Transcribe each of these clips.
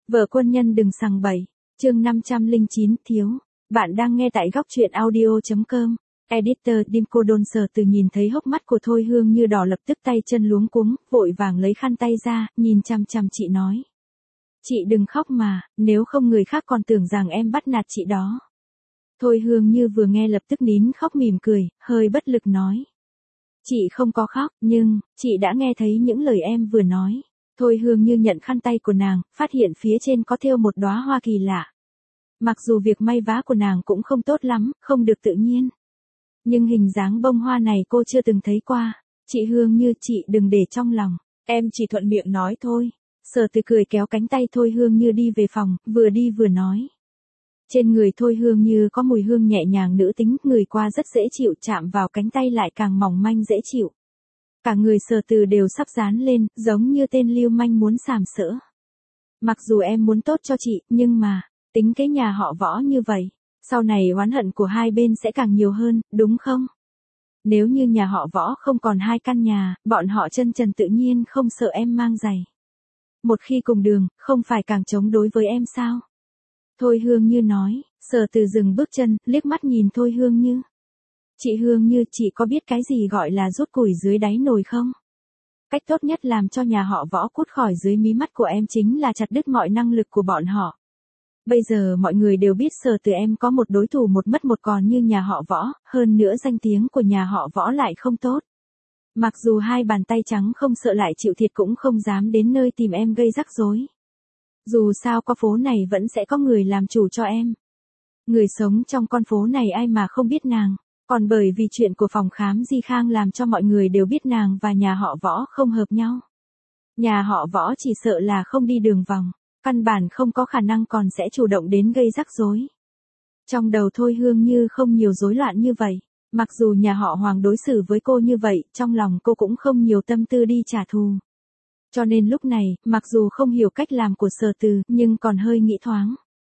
Vợ quân nhân đừng sằng bậy. Chương 509 thiếu. Bạn đang nghe tại góc truyện audio.com. Editor Dimco Đôn Sở Từ nhìn thấy hốc mắt của Thôi Hương Như đỏ lập tức tay chân luống cuống, vội vàng lấy khăn tay ra, nhìn chằm chằm chị nói. Chị đừng khóc mà, nếu không người khác còn tưởng rằng em bắt nạt chị đó. Thôi Hương Như vừa nghe lập tức nín khóc mỉm cười, hơi bất lực nói. Chị không có khóc, nhưng, chị đã nghe thấy những lời em vừa nói. Thôi Hương Như nhận khăn tay của nàng, phát hiện phía trên có thêu một đóa hoa kỳ lạ. Mặc dù việc may vá của nàng cũng không tốt lắm, không được tự nhiên. Nhưng hình dáng bông hoa này cô chưa từng thấy qua. Chị Hương Như, chị đừng để trong lòng. Em chỉ thuận miệng nói thôi. Sở Từ cười kéo cánh tay Thôi Hương Như đi về phòng, vừa đi vừa nói. Trên người Thôi Hương Như có mùi hương nhẹ nhàng nữ tính, người qua rất dễ chịu, chạm vào cánh tay lại càng mỏng manh dễ chịu. Cả người Sở Từ đều sắp dán lên, giống như tên lưu manh muốn sàm sỡ. Mặc dù em muốn tốt cho chị, nhưng mà, tính cái nhà họ Võ như vậy, sau này oán hận của hai bên sẽ càng nhiều hơn, đúng không? Nếu như nhà họ Võ không còn hai căn nhà, bọn họ chân trần tự nhiên không sợ em mang giày. Một khi cùng đường, không phải càng chống đối với em sao? Thôi Hương Như nói. Sở Từ dừng bước chân, liếc mắt nhìn Thôi Hương Như. Chị Hương Như, chị có biết cái gì gọi là rút củi dưới đáy nồi không? Cách tốt nhất làm cho nhà họ Võ cút khỏi dưới mí mắt của em chính là chặt đứt mọi năng lực của bọn họ. Bây giờ mọi người đều biết Sở Từ em có một đối thủ một mất một còn như nhà họ Võ, hơn nữa danh tiếng của nhà họ Võ lại không tốt. Mặc dù hai bàn tay trắng không sợ lại chịu thiệt cũng không dám đến nơi tìm em gây rắc rối. Dù sao qua phố này vẫn sẽ có người làm chủ cho em. Người sống trong con phố này ai mà không biết nàng. Còn bởi vì chuyện của phòng khám Di Khang làm cho mọi người đều biết nàng và nhà họ Võ không hợp nhau. Nhà họ Võ chỉ sợ là không đi đường vòng, căn bản không có khả năng còn sẽ chủ động đến gây rắc rối. Trong đầu Thôi Hương Như không nhiều rối loạn như vậy. Mặc dù nhà họ Hoàng đối xử với cô như vậy, trong lòng cô cũng không nhiều tâm tư đi trả thù. Cho nên lúc này, mặc dù không hiểu cách làm của Sở Từ, nhưng còn hơi nghĩ thoáng.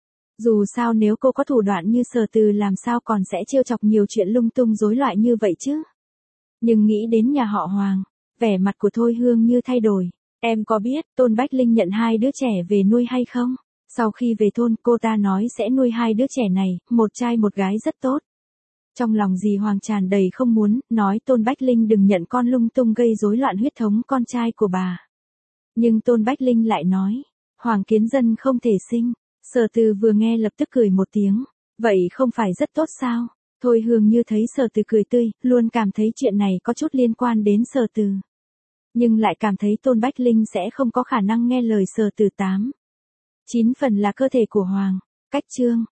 Dù sao nếu cô có thủ đoạn như Sở Từ làm sao còn sẽ trêu chọc nhiều chuyện lung tung rối loạn như vậy chứ. Nhưng nghĩ đến nhà họ Hoàng, vẻ mặt của Thôi Hương Như thay đổi. Em có biết Tôn Bách Linh nhận hai đứa trẻ về nuôi hay không? Sau khi về thôn, cô ta nói sẽ nuôi hai đứa trẻ này, một trai một gái rất tốt. Trong lòng dì Hoàng tràn đầy không muốn, nói Tôn Bách Linh đừng nhận con lung tung gây rối loạn huyết thống con trai của bà. Nhưng Tôn Bách Linh lại nói, Hoàng Kiến Dân không thể sinh. Sở Từ vừa nghe lập tức cười một tiếng, vậy không phải rất tốt sao? Thôi Hương Như thấy Sở Từ cười tươi, luôn cảm thấy chuyện này có chút liên quan đến Sở Từ. Nhưng lại cảm thấy Tôn Bách Linh sẽ không có khả năng nghe lời Sở Từ 8. 9 phần là cơ thể của Hoàng. Cách chương.